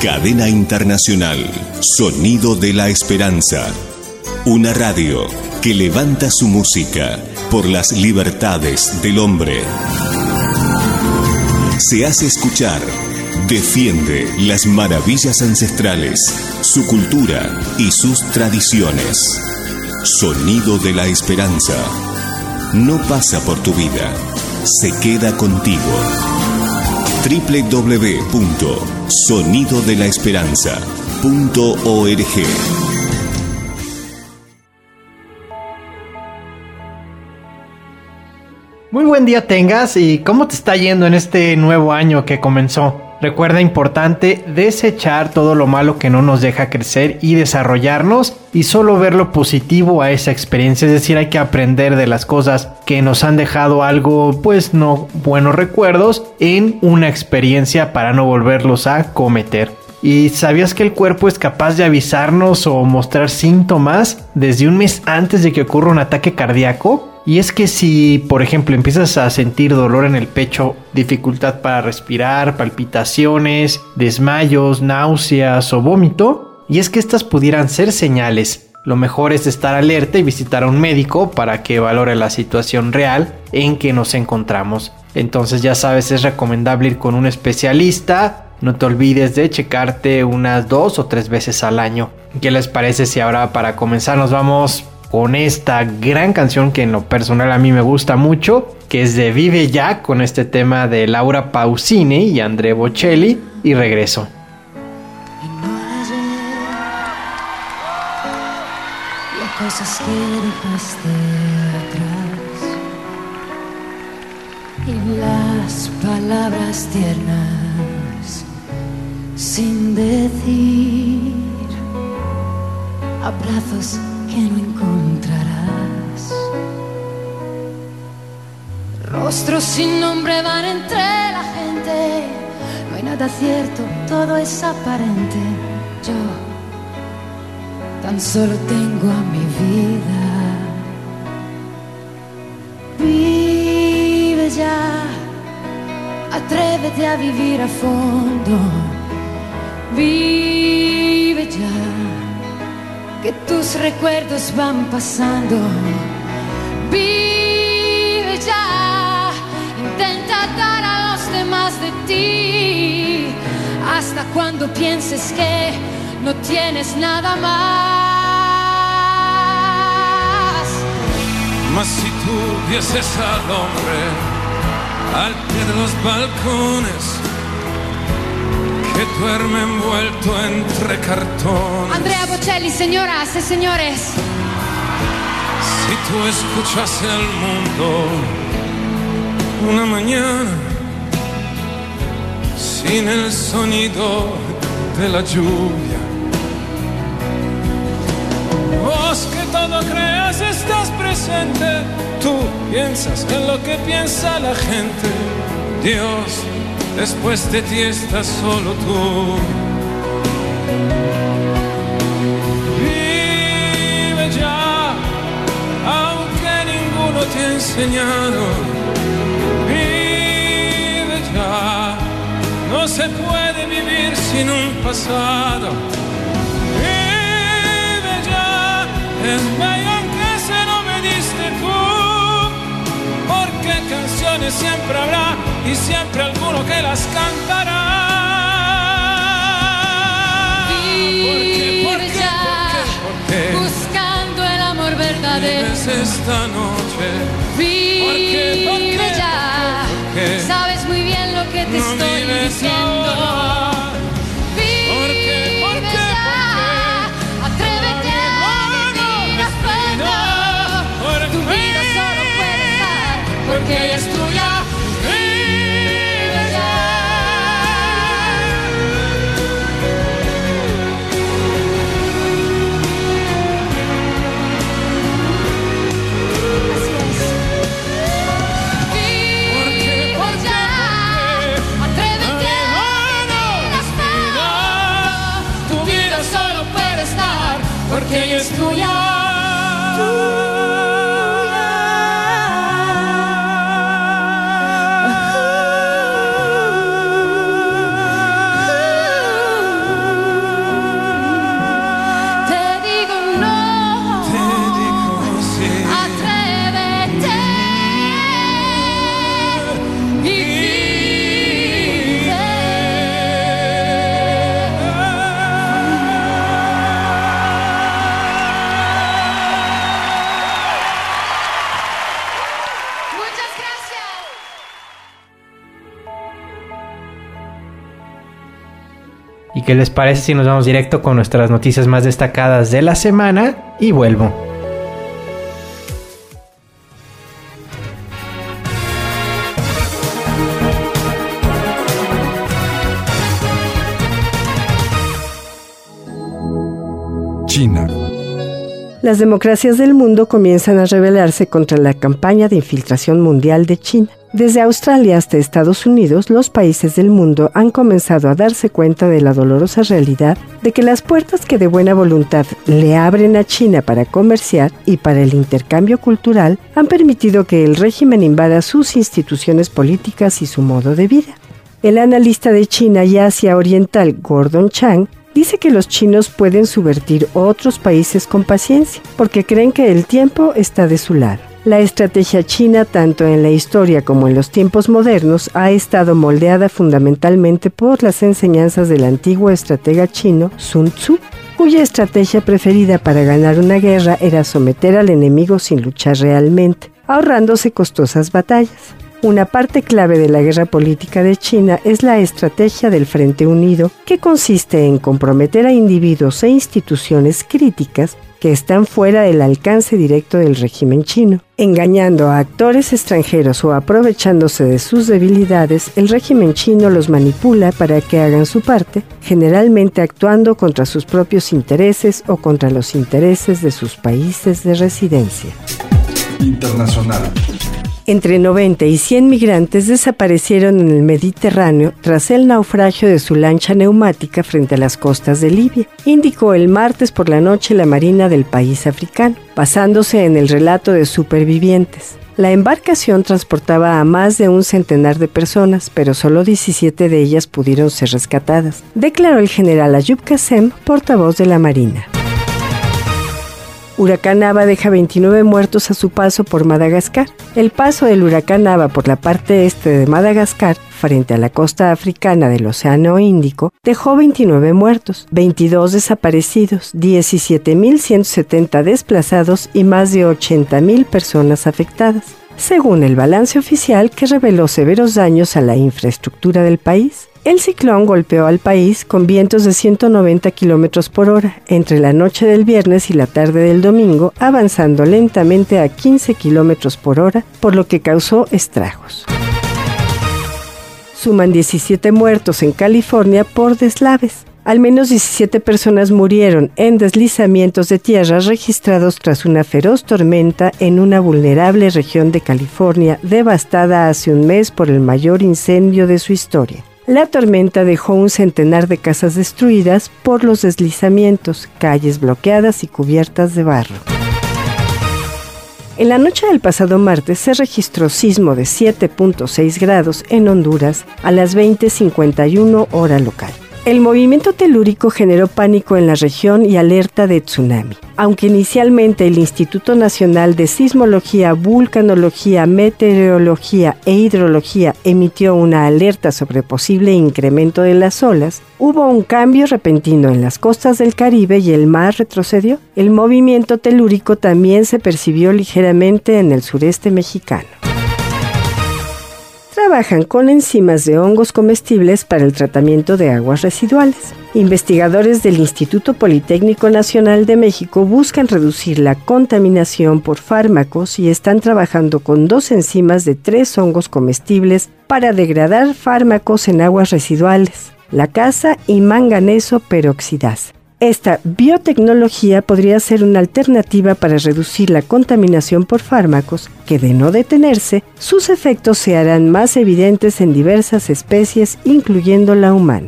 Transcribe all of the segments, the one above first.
Cadena Internacional, Sonido de la Esperanza. Una radio que levanta su música por las libertades del hombre. Se hace escuchar, defiende las maravillas ancestrales, su cultura y sus tradiciones. Sonido de la Esperanza. No pasa por tu vida, se queda contigo. www.sonidodelaesperanza.org. Muy buen día tengas, y ¿cómo te está yendo en este nuevo año que comenzó? Recuerda, importante, desechar todo lo malo que no nos deja crecer y desarrollarnos, y solo ver lo positivo a esa experiencia. Es decir, hay que aprender de las cosas que nos han dejado algo, pues no buenos recuerdos, en una experiencia para no volverlos a cometer. ¿Y sabías que el cuerpo es capaz de avisarnos o mostrar síntomas desde un mes antes de que ocurra un ataque cardíaco? Y es que si, por ejemplo, empiezas a sentir dolor en el pecho, dificultad para respirar, palpitaciones, desmayos, náuseas o vómito, y es que estas pudieran ser señales. Lo mejor es estar alerta y visitar a un médico para que valore la situación real en que nos encontramos. Entonces, ya sabes, es recomendable ir con un especialista. No te olvides de checarte unas 2 o 3 veces al año. ¿Qué les parece si ahora, para comenzar, nos vamos con esta gran canción que en lo personal a mí me gusta mucho, que es de Vive Ya, con este tema de Laura Pausini y Andrea Bocelli, y regreso? Cosas que dejaste atrás y las palabras tiernas sin decir, abrazos que no encontrarás, rostros sin nombre van entre la gente, no hay nada cierto, todo es aparente. Yo tan solo tengo a mi vida. Vive ya, atrévete a vivir a fondo. Vive ya, que tus recuerdos van pasando. Vive ya, intenta dar a los demás de ti, hasta cuando pienses que no tienes nada más. Mas si tú vieses al hombre al pie de los balcones, que duerme envuelto entre cartones. Andrea Bocelli, señoras y señores. Si tú escuchase al mundo una mañana sin el sonido de la lluvia, vos que todo creas estás presente, tú piensas en lo que piensa la gente. Dios, después de ti estás solo tú. Vive ya, aunque ninguno te ha enseñado. Vive ya, no se puede vivir sin un pasado. Vive ya, es bello aunque se no me diste tú, porque canciones siempre habrá y siempre alguno que las cantará. Vive ya, buscando el amor verdadero. Vives esta noche. Vive ya, sabes muy bien lo que te estoy diciendo. Vive ya, atrévete a vivir a fondo. Tu vida solo puede estar porque ella es tuya. Vive ya. Así es. Vive ya, atrévete. ¿Y qué les parece si nos vamos directo con nuestras noticias más destacadas de la semana? Y vuelvo. China. Las democracias del mundo comienzan a rebelarse contra la campaña de infiltración mundial de China. Desde Australia hasta Estados Unidos, los países del mundo han comenzado a darse cuenta de la dolorosa realidad de que las puertas que de buena voluntad le abren a China para comerciar y para el intercambio cultural han permitido que el régimen invada sus instituciones políticas y su modo de vida. El analista de China y Asia Oriental, Gordon Chang, dice que los chinos pueden subvertir otros países con paciencia, porque creen que el tiempo está de su lado. La estrategia china, tanto en la historia como en los tiempos modernos, ha estado moldeada fundamentalmente por las enseñanzas del antiguo estratega chino Sun Tzu, cuya estrategia preferida para ganar una guerra era someter al enemigo sin luchar realmente, ahorrándose costosas batallas. Una parte clave de la guerra política de China es la estrategia del Frente Unido, que consiste en comprometer a individuos e instituciones críticas que están fuera del alcance directo del régimen chino. Engañando a actores extranjeros o aprovechándose de sus debilidades, el régimen chino los manipula para que hagan su parte, generalmente actuando contra sus propios intereses o contra los intereses de sus países de residencia. Internacional. Entre 90 y 100 migrantes desaparecieron en el Mediterráneo tras el naufragio de su lancha neumática frente a las costas de Libia, indicó el martes por la noche la Marina del país africano, basándose en el relato de supervivientes. La embarcación transportaba a más de un centenar de personas, pero solo 17 de ellas pudieron ser rescatadas, declaró el general Ayub Qasem, portavoz de la Marina. Huracán Aba deja 29 muertos a su paso por Madagascar. El paso del huracán Aba por la parte este de Madagascar, frente a la costa africana del Océano Índico, dejó 29 muertos, 22 desaparecidos, 17.170 desplazados y más de 80.000 personas afectadas, según el balance oficial que reveló severos daños a la infraestructura del país. El ciclón golpeó al país con vientos de 190 km por hora entre la noche del viernes y la tarde del domingo, avanzando lentamente a 15 km por hora, por lo que causó estragos. Suman 17 muertos en California por deslaves. Al menos 17 personas murieron en deslizamientos de tierra registrados tras una feroz tormenta en una vulnerable región de California devastada hace un mes por el mayor incendio de su historia. La tormenta dejó un centenar de casas destruidas por los deslizamientos, calles bloqueadas y cubiertas de barro. En la noche del pasado martes se registró sismo de 7.6 grados en Honduras a las 20:51 hora local. El movimiento telúrico generó pánico en la región y alerta de tsunami. Aunque inicialmente el Instituto Nacional de Sismología, Vulcanología, Meteorología e Hidrología emitió una alerta sobre posible incremento de las olas, hubo un cambio repentino en las costas del Caribe y el mar retrocedió. El movimiento telúrico también se percibió ligeramente en el sureste mexicano. Trabajan con enzimas de hongos comestibles para el tratamiento de aguas residuales. Investigadores del Instituto Politécnico Nacional de México buscan reducir la contaminación por fármacos y están trabajando con 2 enzimas de 3 hongos comestibles para degradar fármacos en aguas residuales, lacasa y manganeso peroxidasa. Esta biotecnología podría ser una alternativa para reducir la contaminación por fármacos que, de no detenerse, sus efectos se harán más evidentes en diversas especies, incluyendo la humana.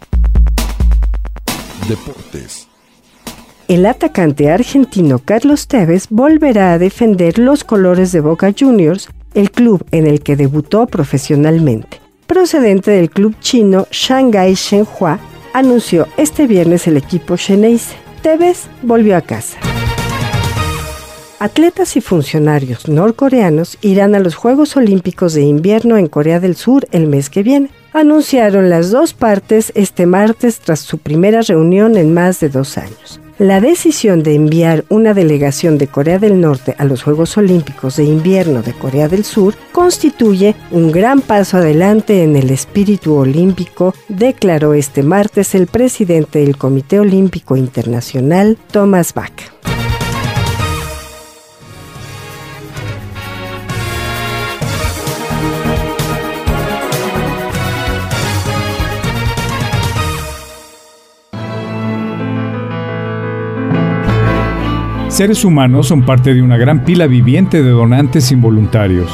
Deportes. El atacante argentino Carlos Tevez volverá a defender los colores de Boca Juniors, el club en el que debutó profesionalmente. Procedente del club chino Shanghai Shenhua, anunció este viernes el equipo xeneize. Tevez volvió a casa. Atletas y funcionarios norcoreanos irán a los Juegos Olímpicos de Invierno en Corea del Sur el mes que viene. Anunciaron las 2 partes este martes tras su primera reunión en más de 2 años. La decisión de enviar una delegación de Corea del Norte a los Juegos Olímpicos de Invierno de Corea del Sur constituye un gran paso adelante en el espíritu olímpico, declaró este martes el presidente del Comité Olímpico Internacional, Thomas Bach. Seres humanos son parte de una gran pila viviente de donantes involuntarios.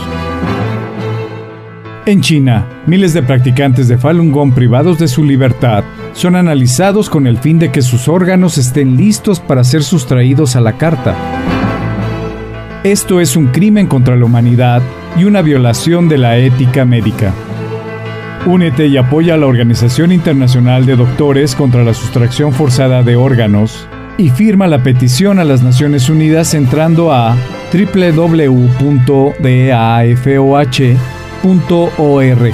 En China, miles de practicantes de Falun Gong privados de su libertad son analizados con el fin de que sus órganos estén listos para ser sustraídos a la carta. Esto es un crimen contra la humanidad y una violación de la ética médica. Únete y apoya a la Organización Internacional de Doctores contra la Sustracción Forzada de Órganos y firma la petición a las Naciones Unidas entrando a www.dafoh.org.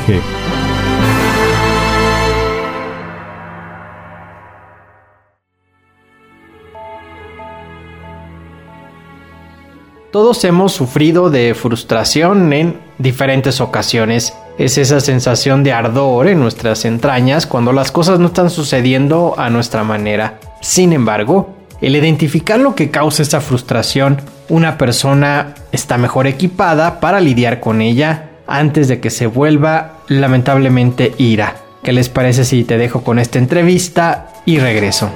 Todos hemos sufrido de frustración en diferentes ocasiones. Es esa sensación de ardor en nuestras entrañas cuando las cosas no están sucediendo a nuestra manera. Sin embargo, el identificar lo que causa esa frustración, una persona está mejor equipada para lidiar con ella antes de que se vuelva lamentablemente ira. ¿Qué les parece si te dejo con esta entrevista y regreso?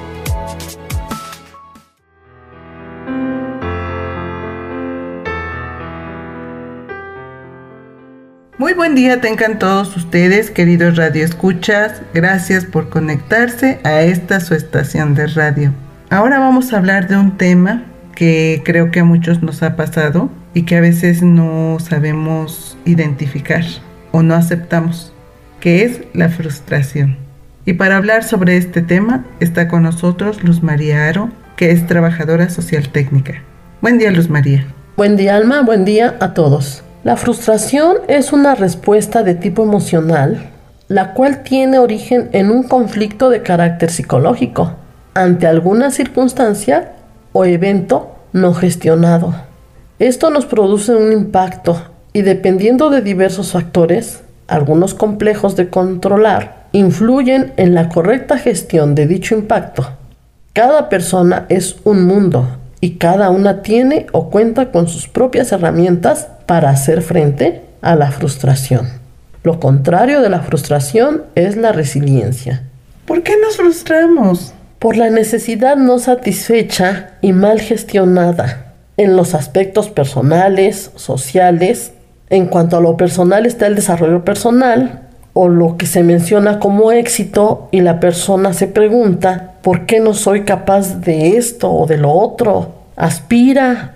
Muy buen día tengan todos ustedes, queridos radioescuchas. Gracias por conectarse a esta su estación de radio. Ahora vamos a hablar de un tema que creo que a muchos nos ha pasado y que a veces no sabemos identificar o no aceptamos, que es la frustración. Y para hablar sobre este tema está con nosotros Luz María Aro, que es trabajadora social técnica. Buen día, Luz María. Buen día, Alma. Buen día a todos. La frustración es una respuesta de tipo emocional, la cual tiene origen en un conflicto de carácter psicológico ante alguna circunstancia o evento no gestionado. Esto nos produce un impacto y, dependiendo de diversos factores, algunos complejos de controlar, influyen en la correcta gestión de dicho impacto. Cada persona es un mundo y cada una tiene o cuenta con sus propias herramientas para hacer frente a la frustración. Lo contrario de la frustración es la resiliencia. ¿Por qué nos frustramos? Por la necesidad no satisfecha y mal gestionada en los aspectos personales, sociales. En cuanto a lo personal está el desarrollo personal o lo que se menciona como éxito, y la persona se pregunta ¿por qué no soy capaz de esto o de lo otro? Aspira,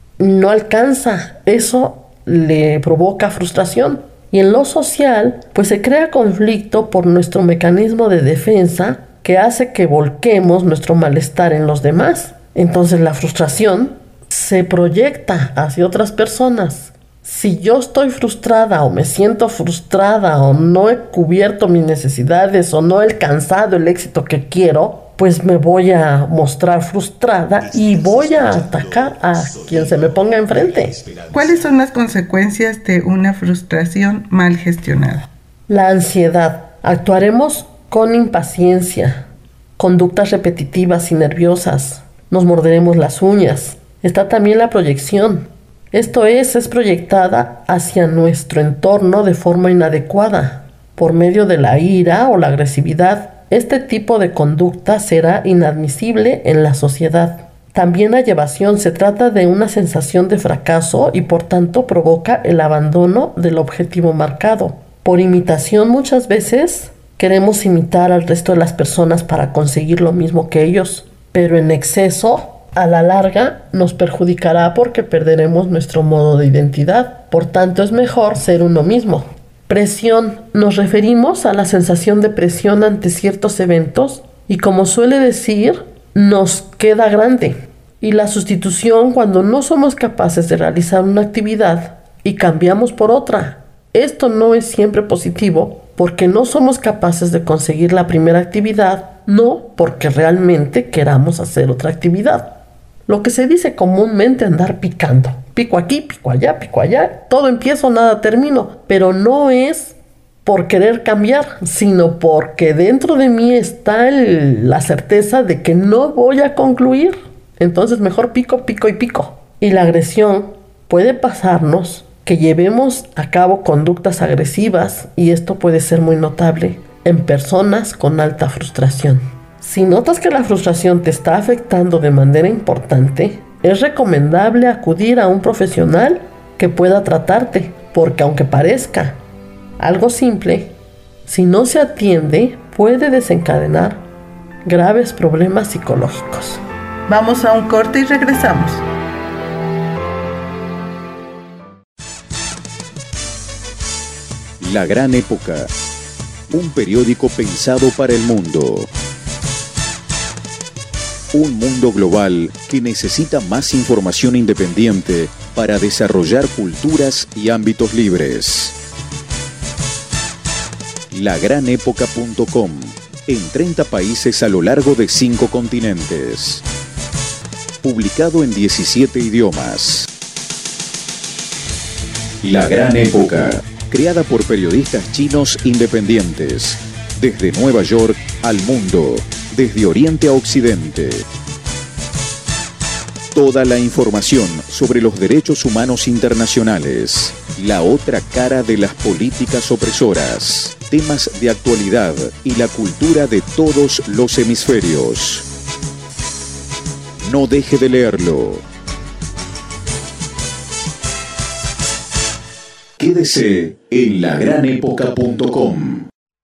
no alcanza, eso le provoca frustración. Y en lo social, pues se crea conflicto por nuestro mecanismo de defensa que hace que volquemos nuestro malestar en los demás. Entonces la frustración se proyecta hacia otras personas. Si yo estoy frustrada o me siento frustrada o no he cubierto mis necesidades o no he alcanzado el éxito que quiero, pues me voy a mostrar frustrada y voy a atacar a quien se me ponga enfrente. ¿Cuáles son las consecuencias de una frustración mal gestionada? La ansiedad. Actuaremos con impaciencia, conductas repetitivas y nerviosas. Nos morderemos las uñas. Está también la proyección. Esto es proyectada hacia nuestro entorno de forma inadecuada, por medio de la ira o la agresividad. Este tipo de conducta será inadmisible en la sociedad. También la evasión. Se trata de una sensación de fracaso y por tanto provoca el abandono del objetivo marcado. Por imitación, muchas veces queremos imitar al resto de las personas para conseguir lo mismo que ellos, pero en exceso, a la larga, nos perjudicará porque perderemos nuestro modo de identidad. Por tanto, es mejor ser uno mismo. Presión. Nos referimos a la sensación de presión ante ciertos eventos y, como suele decir, nos queda grande. Y la sustitución cuando no somos capaces de realizar una actividad y cambiamos por otra. Esto no es siempre positivo porque no somos capaces de conseguir la primera actividad, no porque realmente queramos hacer otra actividad. Lo que se dice comúnmente andar picando. Pico aquí, pico allá, todo empiezo, nada termino. Pero no es por querer cambiar, sino porque dentro de mí está la certeza de que no voy a concluir. Entonces mejor pico. Y la agresión puede pasarnos que llevemos a cabo conductas agresivas, y esto puede ser muy notable en personas con alta frustración. Si notas que la frustración te está afectando de manera importante, es recomendable acudir a un profesional que pueda tratarte, porque aunque parezca algo simple, si no se atiende, puede desencadenar graves problemas psicológicos. Vamos a un corte y regresamos. La Gran Época, un periódico pensado para el mundo. Un mundo global que necesita más información independiente para desarrollar culturas y ámbitos libres. Lagranépoca.com, en 30 países a lo largo de 5 continentes. Publicado en 17 idiomas. La Gran Época, creada por periodistas chinos independientes, desde Nueva York al mundo, desde Oriente a Occidente. Toda la información sobre los derechos humanos internacionales, la otra cara de las políticas opresoras, temas de actualidad y la cultura de todos los hemisferios. No deje de leerlo. Quédese en lagranépoca.com.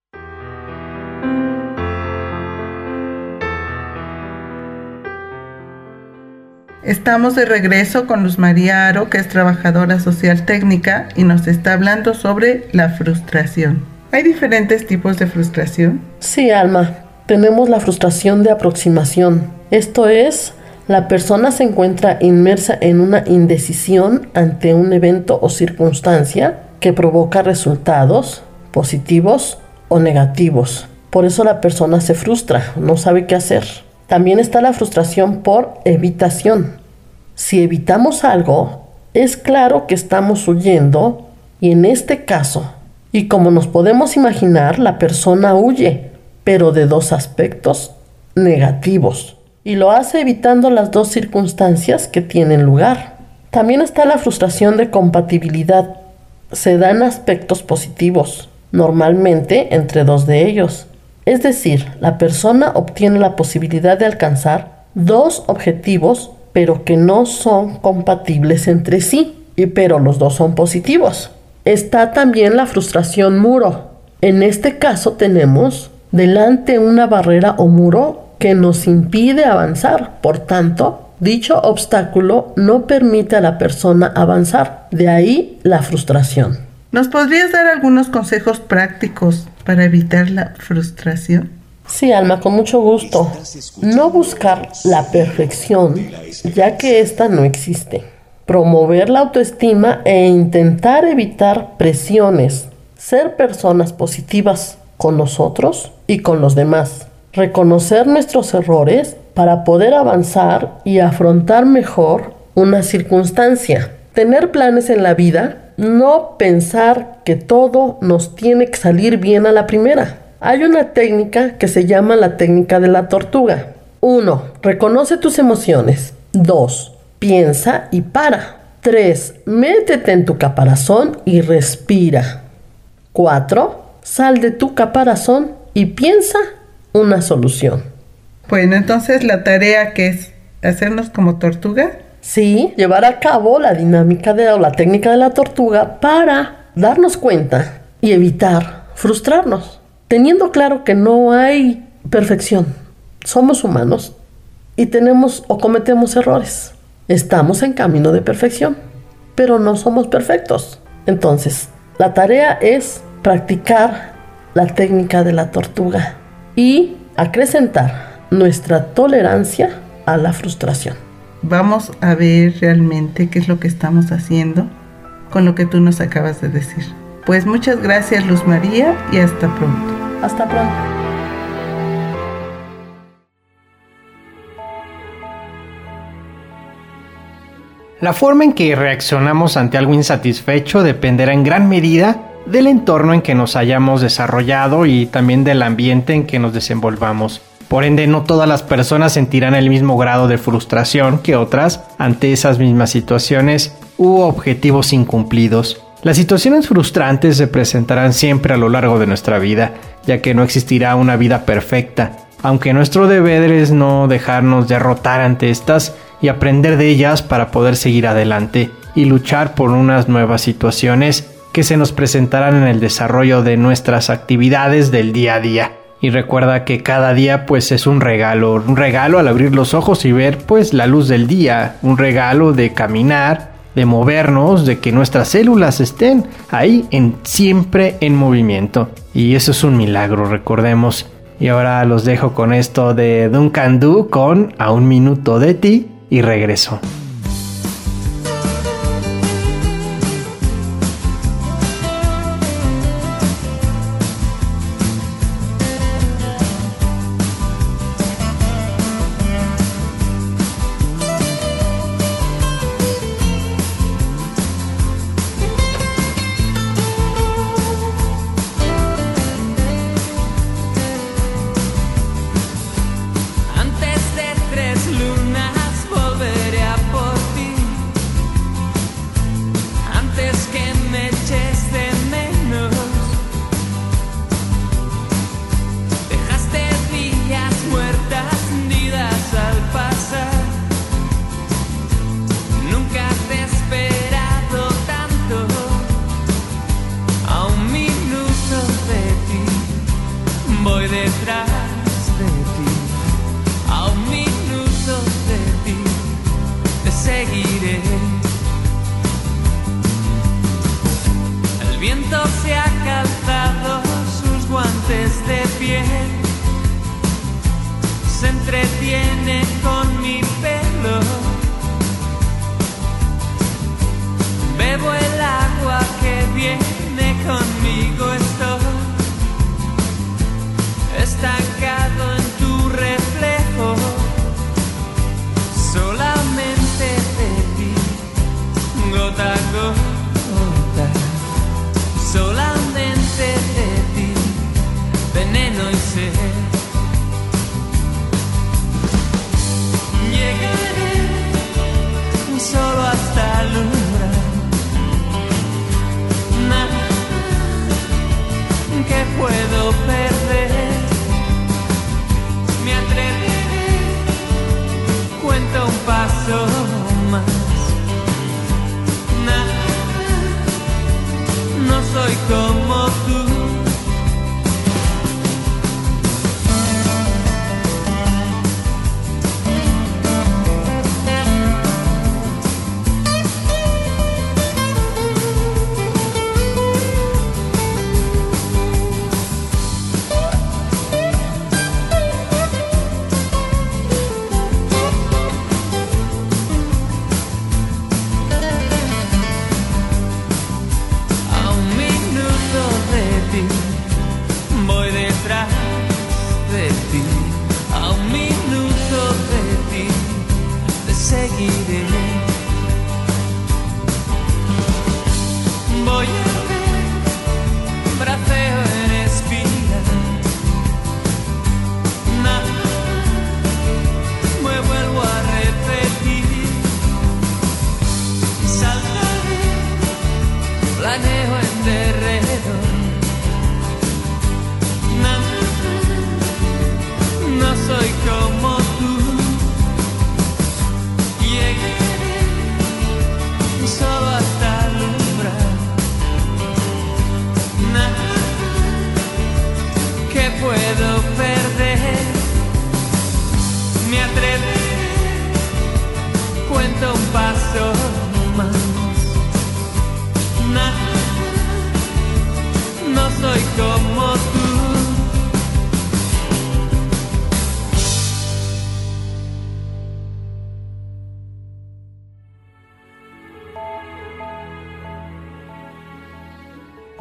Estamos de regreso con Luz María Haro, que es trabajadora social técnica y nos está hablando sobre la frustración. ¿Hay diferentes tipos de frustración? Sí, Alma. Tenemos la frustración de aproximación. Esto es, la persona se encuentra inmersa en una indecisión ante un evento o circunstancia que provoca resultados positivos o negativos. Por eso la persona se frustra, no sabe qué hacer. También está la frustración por evitación. Si evitamos algo, es claro que estamos huyendo, y en este caso, y como nos podemos imaginar, la persona huye, pero de 2 aspectos negativos, y lo hace evitando las 2 circunstancias que tienen lugar. También está la frustración de compatibilidad. Se dan aspectos positivos, normalmente entre 2 de ellos. Es decir, la persona obtiene la posibilidad de alcanzar 2 objetivos, pero que no son compatibles entre sí, pero los 2 son positivos. Está también la frustración muro. En este caso tenemos delante una barrera o muro que nos impide avanzar. Por tanto, dicho obstáculo no permite a la persona avanzar. De ahí la frustración. ¿Nos podrías dar algunos consejos prácticos para evitar la frustración? Sí, Alma, con mucho gusto. No buscar la perfección, ya que ésta no existe. Promover la autoestima e intentar evitar presiones. Ser personas positivas con nosotros y con los demás. Reconocer nuestros errores para poder avanzar y afrontar mejor una circunstancia. Tener planes en la vida. No pensar que todo nos tiene que salir bien a la primera. Hay una técnica que se llama la técnica de la tortuga. 1. Reconoce tus emociones. 2. Piensa y para. 3. Métete en tu caparazón y respira. 4. Sal de tu caparazón y piensa una solución. Bueno, entonces la tarea que es hacernos como tortuga. Sí, llevar a cabo la dinámica o la técnica de la tortuga para darnos cuenta y evitar frustrarnos, teniendo claro que no hay perfección. Somos humanos y tenemos o cometemos errores. Estamos en camino de perfección, pero no somos perfectos. Entonces, la tarea es practicar la técnica de la tortuga y acrecentar nuestra tolerancia a la frustración. Vamos a ver realmente qué es lo que estamos haciendo con lo que tú nos acabas de decir. Pues muchas gracias, Luz María, y hasta pronto. Hasta pronto. La forma en que reaccionamos ante algo insatisfecho dependerá en gran medida del entorno en que nos hayamos desarrollado y también del ambiente en que nos desenvolvamos. Por ende, no todas las personas sentirán el mismo grado de frustración que otras ante esas mismas situaciones u objetivos incumplidos. Las situaciones frustrantes se presentarán siempre a lo largo de nuestra vida, ya que no existirá una vida perfecta, aunque nuestro deber es no dejarnos derrotar ante estas y aprender de ellas para poder seguir adelante y luchar por unas nuevas situaciones que se nos presentarán en el desarrollo de nuestras actividades del día a día. Y recuerda que cada día pues es un regalo al abrir los ojos y ver pues la luz del día, un regalo de caminar, de movernos, de que nuestras células estén ahí siempre en movimiento. Y eso es un milagro, recordemos. Y ahora los dejo con esto de Duncan Du con A un minuto de ti y regreso.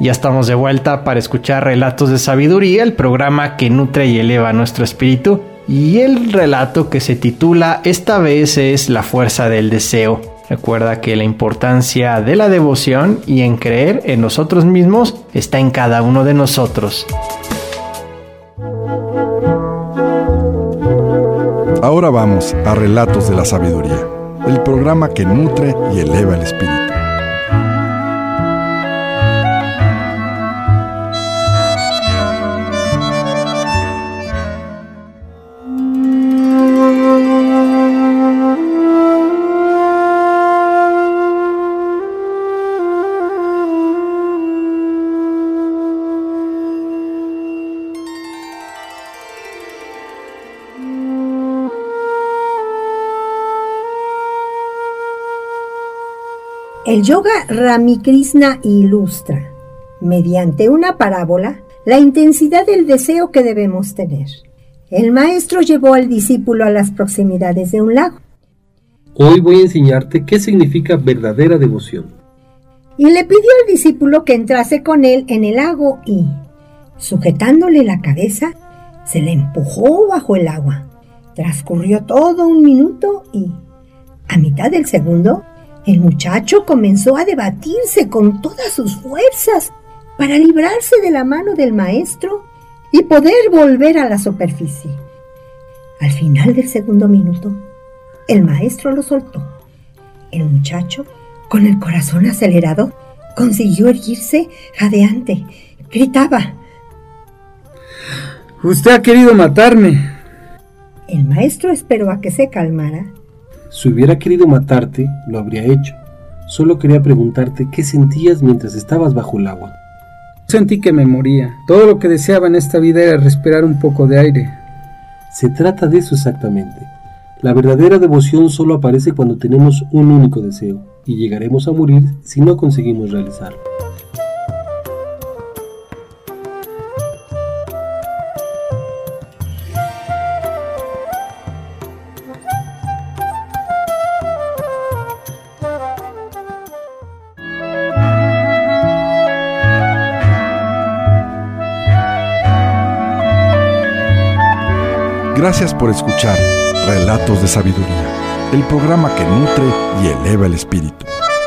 Ya estamos de vuelta para escuchar Relatos de Sabiduría, el programa que nutre y eleva nuestro espíritu. Y el relato que se titula Esta vez es la fuerza del deseo. Recuerda que la importancia de la devoción y en creer en nosotros mismos está en cada uno de nosotros. Ahora vamos a Relatos de la Sabiduría, el programa que nutre y eleva el espíritu. El yoga Ramakrishna ilustra, mediante una parábola, la intensidad del deseo que debemos tener. El maestro llevó al discípulo a las proximidades de un lago. Hoy voy a enseñarte qué significa verdadera devoción. Y le pidió al discípulo que entrase con él en el lago y, sujetándole la cabeza, se le empujó bajo el agua. Transcurrió todo un minuto y, a mitad del segundo, el muchacho comenzó a debatirse con todas sus fuerzas para librarse de la mano del maestro y poder volver a la superficie. Al final del segundo minuto, el maestro lo soltó. El muchacho, con el corazón acelerado, consiguió erguirse jadeante. Gritaba: «¡Usted ha querido matarme!». El maestro esperó a que se calmara. Si hubiera querido matarte, lo habría hecho. Solo quería preguntarte qué sentías mientras estabas bajo el agua. Sentí que me moría. Todo lo que deseaba en esta vida era respirar un poco de aire. Se trata de eso exactamente. La verdadera devoción solo aparece cuando tenemos un único deseo, y llegaremos a morir si no conseguimos realizarlo. Gracias por escuchar Relatos de Sabiduría, el programa que nutre y eleva el espíritu.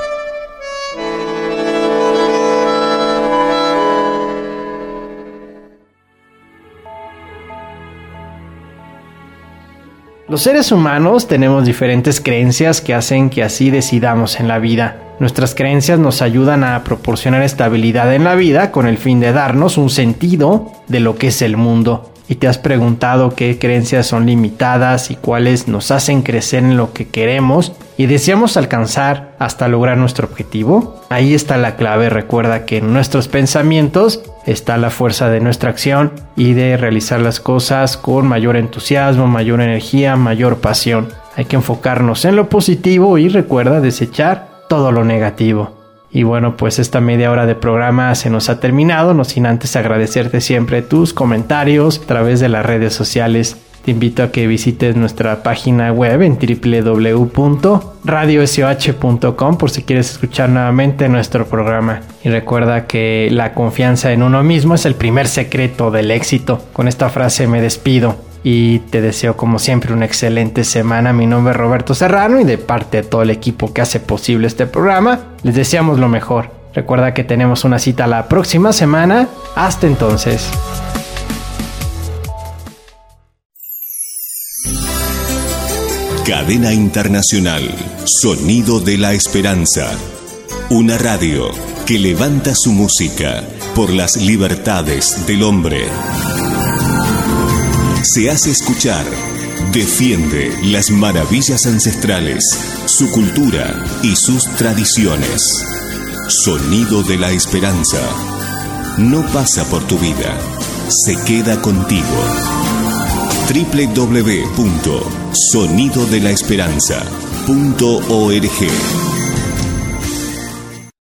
Los seres humanos tenemos diferentes creencias que hacen que así decidamos en la vida. Nuestras creencias nos ayudan a proporcionar estabilidad en la vida con el fin de darnos un sentido de lo que es el mundo. ¿Y te has preguntado qué creencias son limitadas y cuáles nos hacen crecer en lo que queremos y deseamos alcanzar hasta lograr nuestro objetivo? Ahí está la clave. Recuerda que en nuestros pensamientos está la fuerza de nuestra acción y de realizar las cosas con mayor entusiasmo, mayor energía, mayor pasión. Hay que enfocarnos en lo positivo y recuerda desechar todo lo negativo. Y bueno, pues esta media hora de programa se nos ha terminado, no sin antes agradecerte siempre tus comentarios a través de las redes sociales. Te invito a que visites nuestra página web en www.radiosoh.com por si quieres escuchar nuevamente nuestro programa. Y recuerda que la confianza en uno mismo es el primer secreto del éxito. Con esta frase me despido y te deseo como siempre una excelente semana. Mi nombre es Roberto Serrano y de parte de todo el equipo que hace posible este programa, les deseamos lo mejor. Recuerda que tenemos una cita la próxima semana. Hasta entonces. Cadena Internacional, Sonido de la Esperanza. Una radio que levanta su música por las libertades del hombre. Se hace escuchar, defiende las maravillas ancestrales, su cultura y sus tradiciones. Sonido de la Esperanza. No pasa por tu vida, se queda contigo. www.sonidodelaesperanza.org